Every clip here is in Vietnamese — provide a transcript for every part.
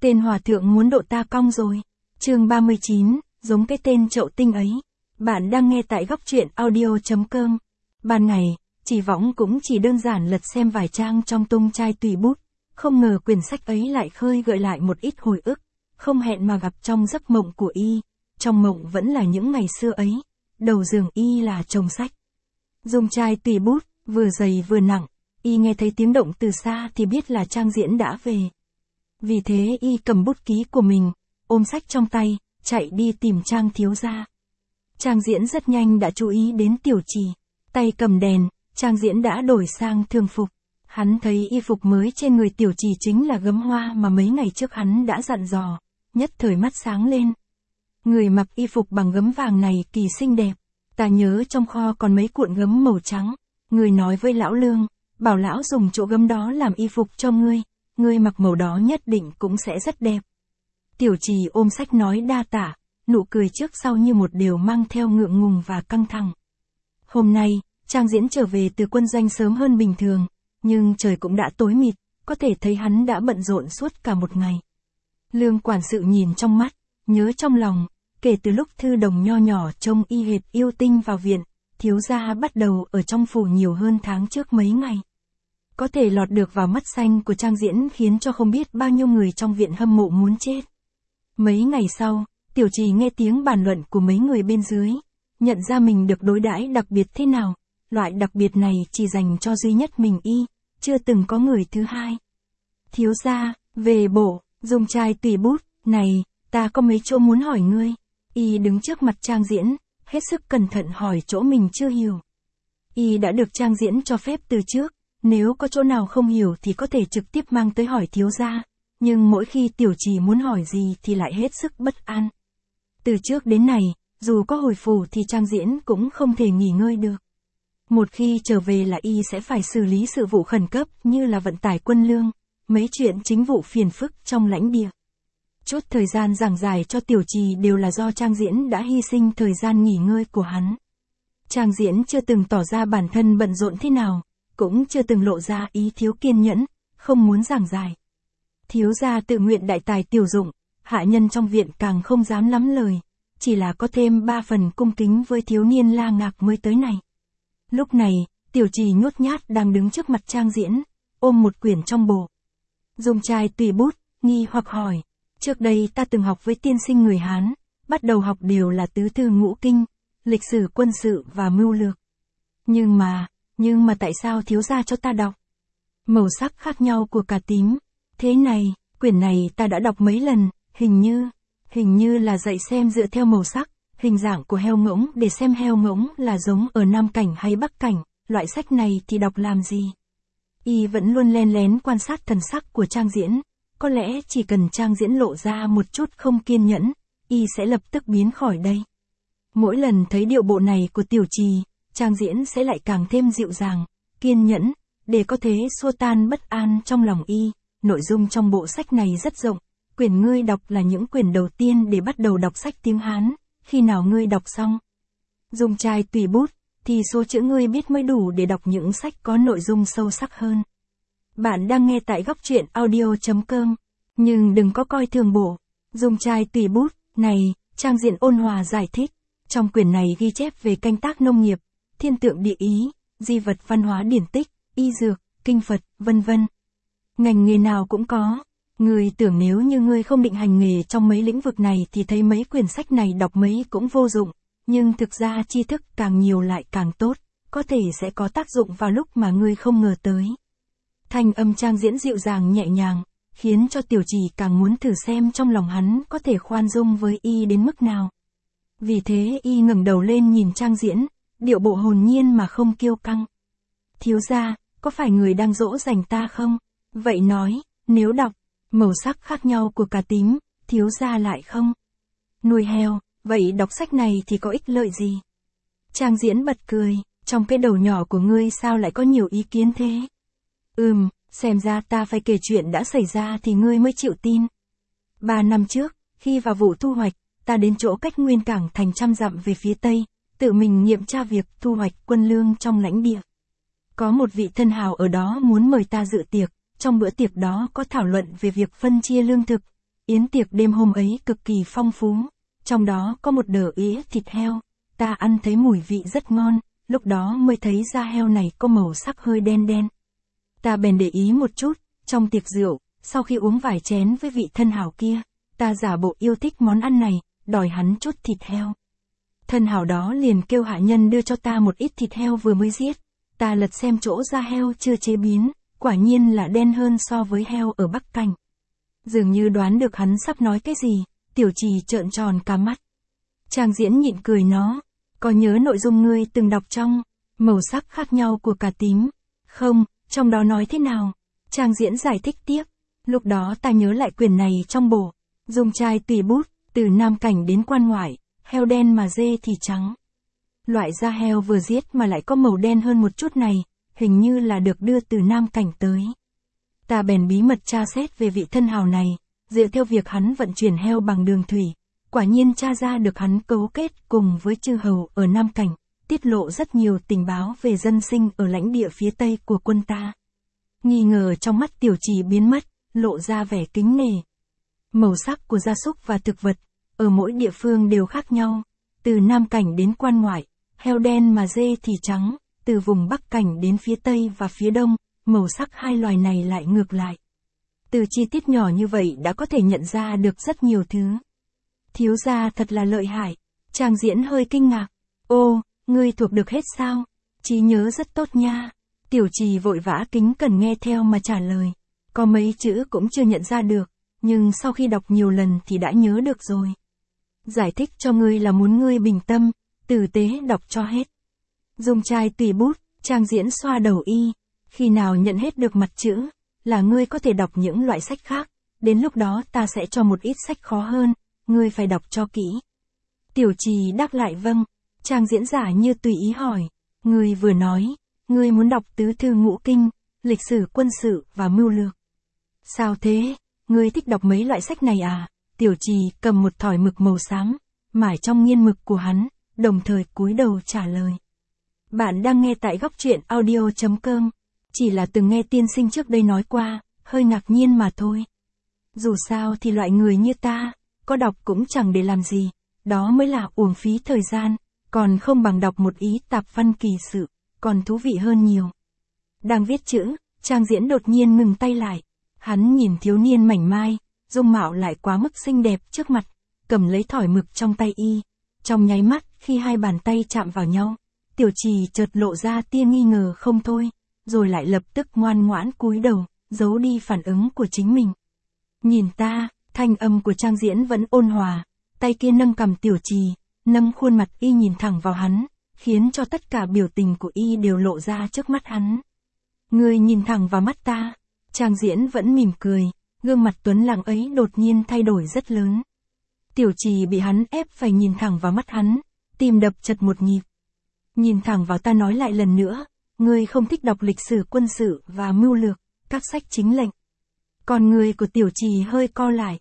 Tên hòa thượng muốn độ ta cong rồi. Chương 39, giống cái tên Chậu Tinh ấy. Bạn đang nghe tại góc truyện audio.com. Ban ngày, Chỉ Võng cũng chỉ đơn giản lật xem vài trang trong tung trai tùy bút. Không ngờ quyển sách ấy lại khơi gợi lại một ít hồi ức, không hẹn mà gặp trong giấc mộng của y. Trong mộng vẫn là những ngày xưa ấy, đầu giường y là chồng sách. Dùng trai tùy bút, vừa dày vừa nặng, y nghe thấy tiếng động từ xa thì biết là Trang Diễn đã về. Vì thế y cầm bút ký của mình, ôm sách trong tay, chạy đi tìm Trang thiếu gia. Trang Diễn rất nhanh đã chú ý đến Tiểu Trì, tay cầm đèn, Trang Diễn đã đổi sang thường phục. Hắn thấy y phục mới trên người Tiểu Trì chính là gấm hoa mà mấy ngày trước hắn đã dặn dò, nhất thời mắt sáng lên. Người mặc y phục bằng gấm vàng này kỳ xinh đẹp, ta nhớ trong kho còn mấy cuộn gấm màu trắng, người nói với lão Lương, bảo lão dùng chỗ gấm đó làm y phục cho ngươi mặc màu đó nhất định cũng sẽ rất đẹp. Tiểu Trì ôm sách nói đa tạ, nụ cười trước sau như một điều mang theo ngượng ngùng và căng thẳng. Hôm nay, Trang Diễn trở về từ quân doanh sớm hơn bình thường, nhưng trời cũng đã tối mịt, có thể thấy hắn đã bận rộn suốt cả một ngày. Lương quản sự nhìn trong mắt, nhớ trong lòng, kể từ lúc Thư Đồng nho nhỏ trông y hệt yêu tinh vào viện, thiếu gia bắt đầu ở trong phủ nhiều hơn tháng trước mấy ngày. Có thể lọt được vào mắt xanh của Trang Diễn khiến cho không biết bao nhiêu người trong viện hâm mộ muốn chết. Mấy ngày sau, Tiểu Trì nghe tiếng bàn luận của mấy người bên dưới, nhận ra mình được đối đãi đặc biệt thế nào, loại đặc biệt này chỉ dành cho duy nhất mình y, chưa từng có người thứ hai. Thiếu gia, về bộ, dùng trai tùy bút, này, ta có mấy chỗ muốn hỏi ngươi. Y đứng trước mặt Trang Diễn, hết sức cẩn thận hỏi chỗ mình chưa hiểu. Y đã được Trang Diễn cho phép từ trước, nếu có chỗ nào không hiểu thì có thể trực tiếp mang tới hỏi thiếu gia, nhưng mỗi khi Tiểu Trì muốn hỏi gì thì lại hết sức bất an. Từ trước đến nay, dù có hồi phủ thì Trang Diễn cũng không thể nghỉ ngơi được. Một khi trở về là y sẽ phải xử lý sự vụ khẩn cấp như là vận tải quân lương, mấy chuyện chính vụ phiền phức trong lãnh địa. Chút thời gian giảng giải cho Tiểu Trì đều là do Trang Diễn đã hy sinh thời gian nghỉ ngơi của hắn. Trang Diễn chưa từng tỏ ra bản thân bận rộn thế nào, cũng chưa từng lộ ra ý thiếu kiên nhẫn, không muốn giảng giải. Thiếu gia tự nguyện đại tài tiểu dụng, hạ nhân trong viện càng không dám lắm lời, chỉ là có thêm 3 phần cung kính với thiếu niên La Ngạc mới tới này. Lúc này, Tiểu Trì nhút nhát đang đứng trước mặt Trang Diễn, ôm một quyển trong bộ. Dùng trai tùy bút, nghi hoặc hỏi, trước đây ta từng học với tiên sinh người Hán, bắt đầu học đều là tứ thư ngũ kinh, lịch sử quân sự và mưu lược. Nhưng mà tại sao thiếu gia cho ta đọc? Màu sắc khác nhau của cà tím. Thế này, quyển này ta đã đọc mấy lần, hình như là dạy xem dựa theo màu sắc, hình dạng của heo ngỗng để xem heo ngỗng là giống ở Nam Cảnh hay Bắc Cảnh, loại sách này thì đọc làm gì? Y vẫn luôn len lén quan sát thần sắc của Trang Diễn, có lẽ chỉ cần Trang Diễn lộ ra một chút không kiên nhẫn, y sẽ lập tức biến khỏi đây. Mỗi lần thấy điệu bộ này của Tiểu Trì, Trang Diễn sẽ lại càng thêm dịu dàng, kiên nhẫn, để có thể xua tan bất an trong lòng y. Nội dung trong bộ sách này rất rộng, quyển ngươi đọc là những quyển đầu tiên để bắt đầu đọc sách tiếng Hán, khi nào ngươi đọc xong. Dùng trai tùy bút, thì số chữ ngươi biết mới đủ để đọc những sách có nội dung sâu sắc hơn. Bạn đang nghe tại góc truyện audio.com, nhưng đừng có coi thường bộ. Dùng trai tùy bút, này, Trang Diễn ôn hòa giải thích, trong quyển này ghi chép về canh tác nông nghiệp, thiên tượng địa ý, di vật văn hóa điển tích, y dược, kinh Phật, vân vân. Ngành nghề nào cũng có. Ngươi tưởng nếu như ngươi không định hành nghề trong mấy lĩnh vực này thì thấy mấy quyển sách này đọc mấy cũng vô dụng, nhưng thực ra tri thức càng nhiều lại càng tốt, có thể sẽ có tác dụng vào lúc mà ngươi không ngờ tới. Thanh âm Trang Diễn dịu dàng nhẹ nhàng, khiến cho Tiểu Trì càng muốn thử xem trong lòng hắn có thể khoan dung với y đến mức nào. Vì thế y ngẩng đầu lên nhìn Trang Diễn, điệu bộ hồn nhiên mà không kiêu căng. Thiếu gia, có phải người đang dỗ dành ta không? Vậy nói, nếu đọc màu sắc khác nhau của cà tím, thiếu gia lại không nuôi heo, vậy đọc sách này thì có ích lợi gì? Trang Diễn bật cười, trong cái đầu nhỏ của ngươi sao lại có nhiều ý kiến thế? Xem ra ta phải kể chuyện đã xảy ra thì ngươi mới chịu tin. 3 năm trước, khi vào vụ thu hoạch, ta đến chỗ cách Nguyên Cảng thành 100 dặm về phía tây, tự mình nghiệm tra việc thu hoạch quân lương trong lãnh địa. Có một vị thân hào ở đó muốn mời ta dự tiệc, trong bữa tiệc đó có thảo luận về việc phân chia lương thực, Yến tiệc đêm hôm ấy cực kỳ phong phú, trong đó có một đờ ĩa thịt heo, ta ăn thấy mùi vị rất ngon, lúc đó mới thấy da heo này có màu sắc hơi đen đen. Ta bèn để ý một chút, trong tiệc rượu, sau khi uống vài chén với vị thân hảo kia, ta giả bộ yêu thích món ăn này, đòi hắn chút thịt heo. Thân hảo đó liền kêu hạ nhân đưa cho ta một ít thịt heo vừa mới giết, ta lật xem chỗ da heo chưa chế biến, quả nhiên là đen hơn so với heo ở Bắc Cảnh. Dường như đoán được hắn sắp nói cái gì, Tiểu Trì trợn tròn cả mắt. Trang Diễn nhịn cười nó, có nhớ nội dung ngươi từng đọc trong màu sắc khác nhau của cà tím? Không, trong đó nói thế nào? Trang Diễn giải thích tiếp, lúc đó ta nhớ lại quyển này trong bộ, dùng chai tùy bút, từ Nam Cảnh đến Quan Ngoại, heo đen mà dê thì trắng. Loại da heo vừa giết mà lại có màu đen hơn một chút này, hình như là được đưa từ Nam Cảnh tới. Ta bèn bí mật tra xét về vị thân hào này, dựa theo việc hắn vận chuyển heo bằng đường thủy, quả nhiên tra ra được hắn cấu kết cùng với chư hầu ở Nam Cảnh, tiết lộ rất nhiều tình báo về dân sinh ở lãnh địa phía Tây của quân ta. Nghi ngờ trong mắt Tiểu Trì biến mất, lộ ra vẻ kính nể. Màu sắc của gia súc và thực vật, ở mỗi địa phương đều khác nhau, từ Nam Cảnh đến Quan Ngoại, heo đen mà dê thì trắng, từ vùng Bắc Cảnh đến phía Tây và phía Đông, màu sắc hai loài này lại ngược lại. Từ chi tiết nhỏ như vậy đã có thể nhận ra được rất nhiều thứ. Thiếu gia thật là lợi hại. Trang Diễn hơi kinh ngạc. Ô, ngươi thuộc được hết sao? Trí nhớ rất tốt nha. Tiểu Trì vội vã kính cẩn nghe theo mà trả lời. Có mấy chữ cũng chưa nhận ra được, nhưng sau khi đọc nhiều lần thì đã nhớ được rồi. Giải thích cho ngươi là muốn ngươi bình tâm, tử tế đọc cho hết. Dùng chai tùy bút, Trang Diễn xoa đầu y. Khi nào nhận hết được mặt chữ, là ngươi có thể đọc những loại sách khác, đến lúc đó ta sẽ cho một ít sách khó hơn, ngươi phải đọc cho kỹ. Tiểu Trì đáp lại vâng. Trang Diễn giả như tùy ý hỏi, ngươi vừa nói, ngươi muốn đọc tứ thư ngũ kinh, lịch sử quân sự và mưu lược. Sao thế, ngươi thích đọc mấy loại sách này à? Tiểu Trì cầm một thỏi mực màu xám, mải trong nghiên mực của hắn, đồng thời cúi đầu trả lời. Bạn đang nghe tại góc truyện audio.com. Chỉ là từng nghe tiên sinh trước đây nói qua, hơi ngạc nhiên mà thôi. Dù sao thì loại người như ta, có đọc cũng chẳng để làm gì, đó mới là uổng phí thời gian, còn không bằng đọc một ý tạp văn kỳ sự, còn thú vị hơn nhiều. Đang viết chữ, Trang Diễn đột nhiên ngừng tay lại. Hắn nhìn thiếu niên mảnh mai, dung mạo lại quá mức xinh đẹp trước mặt, cầm lấy thỏi mực trong tay y. Trong nháy mắt, khi hai bàn tay chạm vào nhau, Tiểu Trì chợt lộ ra tia nghi ngờ không thôi, rồi lại lập tức ngoan ngoãn cúi đầu, giấu đi phản ứng của chính mình. Nhìn ta, thanh âm của Trang Diễn vẫn ôn hòa, tay kia nâng cầm Tiểu Trì, nâng khuôn mặt y nhìn thẳng vào hắn, khiến cho tất cả biểu tình của y đều lộ ra trước mắt hắn. Ngươi nhìn thẳng vào mắt ta. Trang Diễn vẫn mỉm cười, gương mặt tuấn lãng ấy đột nhiên thay đổi rất lớn. Tiểu Trì bị hắn ép phải nhìn thẳng vào mắt hắn, tim đập chật một nhịp. Nhìn thẳng vào ta nói lại lần nữa, ngươi không thích đọc lịch sử quân sự và mưu lược, các sách chính lệnh. Còn người của Tiểu Trì hơi co lại.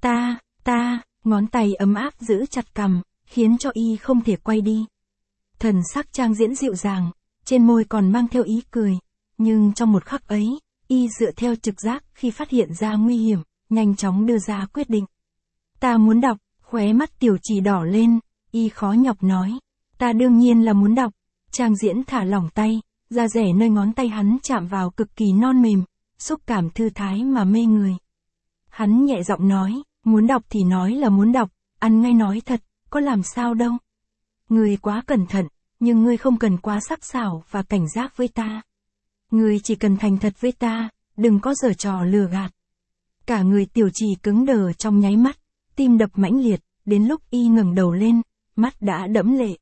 Ta, ngón tay ấm áp giữ chặt cằm, khiến cho y không thể quay đi. Thần sắc Trang Diễn dịu dàng, trên môi còn mang theo ý cười, nhưng trong một khắc ấy, y dựa theo trực giác khi phát hiện ra nguy hiểm, nhanh chóng đưa ra quyết định. Ta muốn đọc, khóe mắt Tiểu Trì đỏ lên, y khó nhọc nói. Ta đương nhiên là muốn đọc. Trang Diễn thả lỏng tay, da rẻ nơi ngón tay hắn chạm vào cực kỳ non mềm, xúc cảm thư thái mà mê người. Hắn nhẹ giọng nói, muốn đọc thì nói là muốn đọc, ăn ngay nói thật, có làm sao đâu. Ngươi quá cẩn thận, nhưng ngươi không cần quá sắc sảo và cảnh giác với ta. Ngươi chỉ cần thành thật với ta, đừng có giở trò lừa gạt. Cả người Tiểu Trì cứng đờ trong nháy mắt, tim đập mãnh liệt, đến lúc y ngẩng đầu lên, mắt đã đẫm lệ.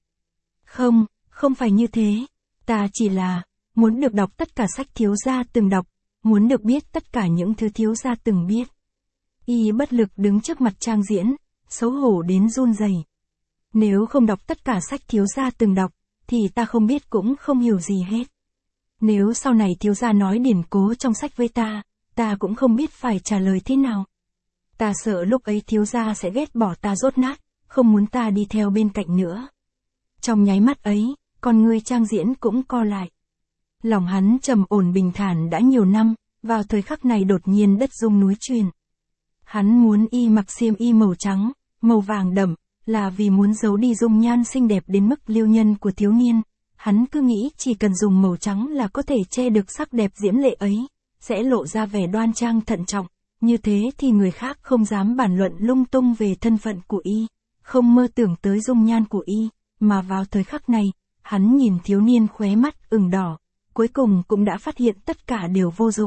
Không phải như thế, ta chỉ là muốn được đọc tất cả sách thiếu gia từng đọc, muốn được biết tất cả những thứ thiếu gia từng biết. Y bất lực đứng trước mặt Trang Diễn, xấu hổ đến run rẩy. Nếu không đọc tất cả sách thiếu gia từng đọc, thì ta không biết cũng không hiểu gì hết. Nếu sau này thiếu gia nói điển cố trong sách với ta cũng không biết phải trả lời thế nào. Ta sợ lúc ấy thiếu gia sẽ ghét bỏ ta dốt nát, không muốn ta đi theo bên cạnh nữa. Trong nháy mắt ấy, con người Trang Diễn cũng co lại. Lòng hắn trầm ổn bình thản đã nhiều năm, vào thời khắc này đột nhiên đất rung núi chuyển. Hắn muốn y mặc xiêm y màu trắng, màu vàng đậm, là vì muốn giấu đi dung nhan xinh đẹp đến mức liêu nhân của thiếu niên. Hắn cứ nghĩ chỉ cần dùng màu trắng là có thể che được sắc đẹp diễm lệ ấy, sẽ lộ ra vẻ đoan trang thận trọng, như thế thì người khác không dám bàn luận lung tung về thân phận của y, không mơ tưởng tới dung nhan của y, mà vào thời khắc này, hắn nhìn thiếu niên khóe mắt ửng đỏ, cuối cùng cũng đã phát hiện tất cả đều vô dụng.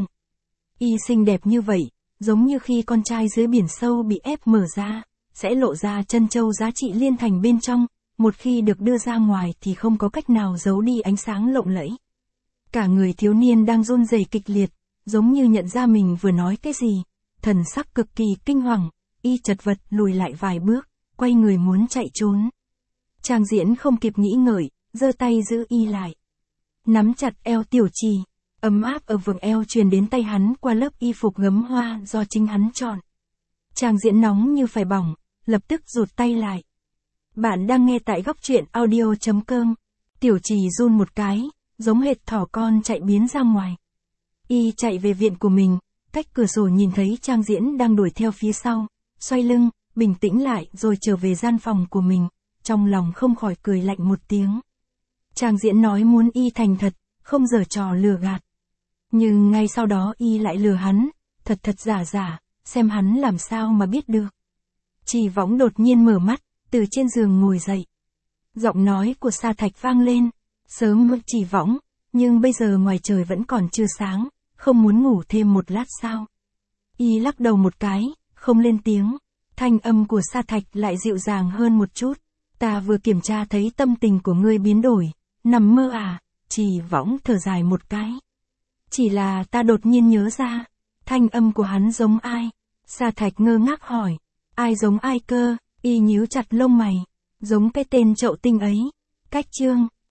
Y xinh đẹp như vậy, giống như khi con trai dưới biển sâu bị ép mở ra, sẽ lộ ra trân châu giá trị liên thành bên trong, một khi được đưa ra ngoài thì không có cách nào giấu đi ánh sáng lộng lẫy. Cả người thiếu niên đang run rẩy kịch liệt, giống như nhận ra mình vừa nói cái gì, thần sắc cực kỳ kinh hoàng, y chật vật lùi lại vài bước, quay người muốn chạy trốn. Trang Diễn không kịp nghĩ ngợi, giơ tay giữ y lại. Nắm chặt eo Tiểu Trì, ấm áp ở vầng eo truyền đến tay hắn qua lớp y phục gấm hoa do chính hắn chọn. Trang Diễn nóng như phải bỏng, lập tức rụt tay lại. Bạn đang nghe tại góc truyện audio.com. Tiểu Trì run một cái, giống hệt thỏ con chạy biến ra ngoài. Y chạy về viện của mình, cách cửa sổ nhìn thấy Trang Diễn đang đuổi theo phía sau, xoay lưng, bình tĩnh lại rồi trở về gian phòng của mình, trong lòng không khỏi cười lạnh một tiếng. Trang Diễn nói muốn y thành thật, không giở trò lừa gạt. Nhưng ngay sau đó y lại lừa hắn, thật thật giả giả, xem hắn làm sao mà biết được. Trì Võng đột nhiên mở mắt, từ trên giường ngồi dậy. Giọng nói của Sa Thạch vang lên, sớm Trì Võng, nhưng bây giờ ngoài trời vẫn còn chưa sáng, không muốn ngủ thêm một lát sao? Y lắc đầu một cái, không lên tiếng, thanh âm của Sa Thạch lại dịu dàng hơn một chút. Ta vừa kiểm tra thấy tâm tình của ngươi biến đổi, nằm mơ à? Trì Võng thở dài một cái. Chỉ là ta đột nhiên nhớ ra, thanh âm của hắn giống ai? Sa Thạch ngơ ngác hỏi, ai giống ai cơ? Y nhíu chặt lông mày, giống cái tên Chậu Tinh ấy. Cách chương